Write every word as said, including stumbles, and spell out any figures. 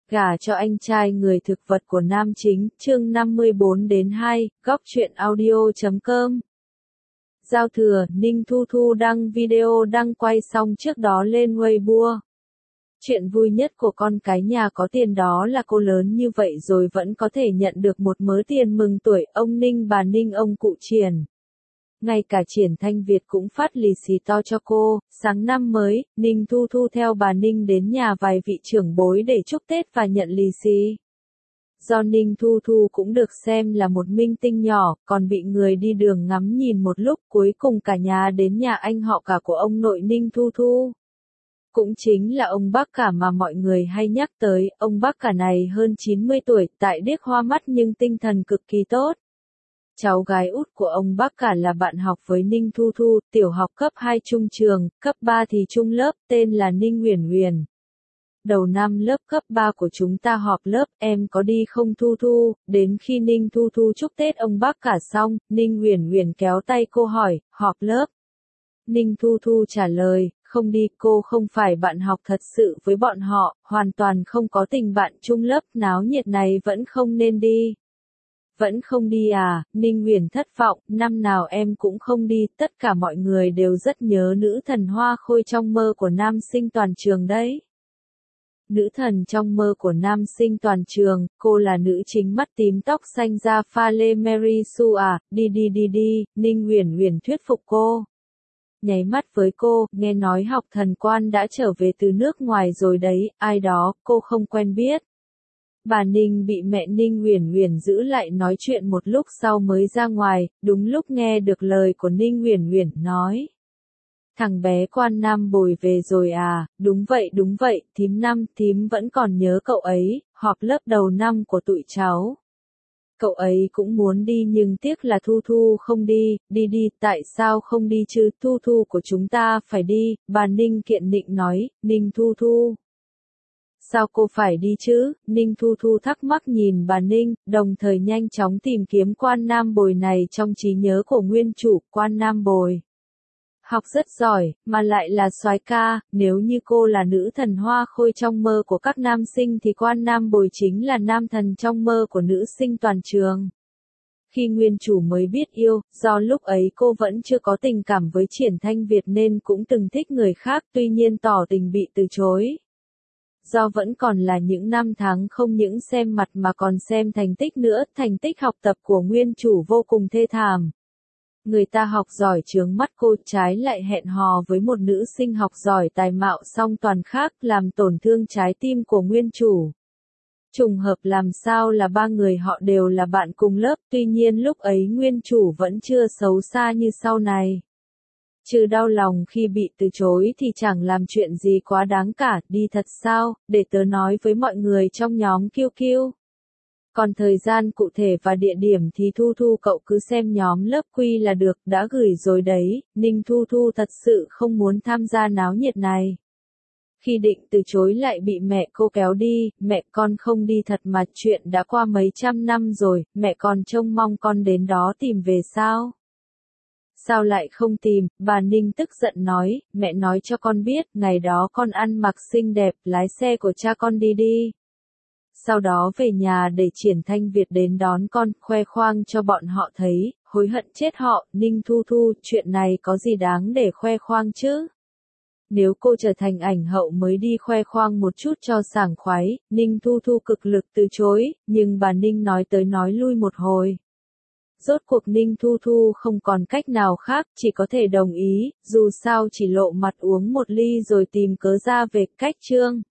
Gả cho anh trai người thực vật của nam chính, chương năm mươi bốn đến hai, góc truyện audio chấm com. Giao thừa, Ninh Thu Thu đăng video đăng quay xong trước đó lên Weibo. Chuyện vui nhất của con cái nhà có tiền đó là cô lớn như vậy rồi vẫn có thể nhận được một mớ tiền mừng tuổi, ông Ninh bà Ninh ông cụ Triển. Ngay cả Triển Thanh Việt cũng phát lì xì to cho cô. Sáng năm mới, Ninh Thu Thu theo bà Ninh đến nhà vài vị trưởng bối để chúc Tết và nhận lì xì. Do Ninh Thu Thu cũng được xem là một minh tinh nhỏ, còn bị người đi đường ngắm nhìn một lúc, cuối cùng cả nhà đến nhà anh họ cả của ông nội Ninh Thu Thu. Cũng chính là ông bác cả mà mọi người hay nhắc tới, ông bác cả này hơn chín mươi tuổi, tại điếc hoa mắt nhưng tinh thần cực kỳ tốt. Cháu gái út của ông bác cả là bạn học với Ninh Thu Thu, tiểu học cấp hai trung trường, cấp ba thì trung lớp, tên là Ninh Uyển Uyển. Đầu năm lớp cấp ba của chúng ta họp lớp, em có đi không Thu Thu? Đến khi Ninh Thu Thu chúc Tết ông bác cả xong, Ninh Uyển Uyển kéo tay cô hỏi, họp lớp. Ninh Thu Thu trả lời, không đi, cô không phải bạn học thật sự với bọn họ, hoàn toàn không có tình bạn chung lớp, náo nhiệt này vẫn không nên đi. Vẫn không đi à? Ninh Uyển thất vọng, năm nào em cũng không đi, tất cả mọi người đều rất nhớ nữ thần hoa khôi trong mơ của nam sinh toàn trường đấy. Nữ thần trong mơ của nam sinh toàn trường, cô là nữ chính mắt tím tóc xanh da pha lê Mary Sue à, đi đi đi đi, Ninh Uyển Uyển thuyết phục cô. Nháy mắt với cô, nghe nói học thần quan đã trở về từ nước ngoài rồi đấy, ai đó, cô không quen biết. Bà Ninh bị mẹ Ninh Uyển Uyển giữ lại nói chuyện một lúc sau mới ra ngoài, đúng lúc nghe được lời của Ninh Uyển Uyển nói. Thằng bé Quan Nam Bồi về rồi à? Đúng vậy đúng vậy, thím năm, thím vẫn còn nhớ cậu ấy, họp lớp đầu năm của tụi cháu. Cậu ấy cũng muốn đi nhưng tiếc là Thu Thu không đi, đi đi, tại sao không đi chứ, Thu Thu của chúng ta phải đi, bà Ninh kiện định nói, Ninh Thu Thu. Sao cô phải đi chứ? Ninh Thu Thu thắc mắc nhìn bà Ninh, đồng thời nhanh chóng tìm kiếm Quan Nam Bồi này trong trí nhớ của nguyên chủ, Quan Nam Bồi. Học rất giỏi, mà lại là soái ca, nếu như cô là nữ thần hoa khôi trong mơ của các nam sinh thì Quan Nam Bồi chính là nam thần trong mơ của nữ sinh toàn trường. Khi nguyên chủ mới biết yêu, do lúc ấy cô vẫn chưa có tình cảm với Triển Thanh Việt nên cũng từng thích người khác, tuy nhiên tỏ tình bị từ chối. Do vẫn còn là những năm tháng không những xem mặt mà còn xem thành tích nữa, thành tích học tập của nguyên chủ vô cùng thê thảm. Người ta học giỏi chướng mắt cô, trái lại hẹn hò với một nữ sinh học giỏi tài mạo song toàn khác, làm tổn thương trái tim của nguyên chủ. Trùng hợp làm sao là ba người họ đều là bạn cùng lớp, tuy nhiên lúc ấy nguyên chủ vẫn chưa xấu xa như sau này. Trừ đau lòng khi bị từ chối thì chẳng làm chuyện gì quá đáng cả, đi thật sao, để tớ nói với mọi người trong nhóm kiu kiu. Còn thời gian cụ thể và địa điểm thì Thu Thu cậu cứ xem nhóm lớp quy là được, đã gửi rồi đấy, Ninh Thu Thu thật sự không muốn tham gia náo nhiệt này. Khi định từ chối lại bị mẹ cô kéo đi, mẹ con không đi thật mà, chuyện đã qua mấy trăm năm rồi, mẹ còn trông mong con đến đó tìm về sao? Sao lại không tìm, bà Ninh tức giận nói, mẹ nói cho con biết, ngày đó con ăn mặc xinh đẹp, lái xe của cha con đi đi. Sau đó về nhà để Triển Thanh Việt đến đón con, khoe khoang cho bọn họ thấy, hối hận chết họ, Ninh Thu Thu, chuyện này có gì đáng để khoe khoang chứ? Nếu cô trở thành ảnh hậu mới đi khoe khoang một chút cho sảng khoái, Ninh Thu Thu cực lực từ chối, nhưng bà Ninh nói tới nói lui một hồi. Rốt cuộc Ninh Thu Thu không còn cách nào khác, chỉ có thể đồng ý, dù sao chỉ lộ mặt uống một ly rồi tìm cớ ra về, cách chương.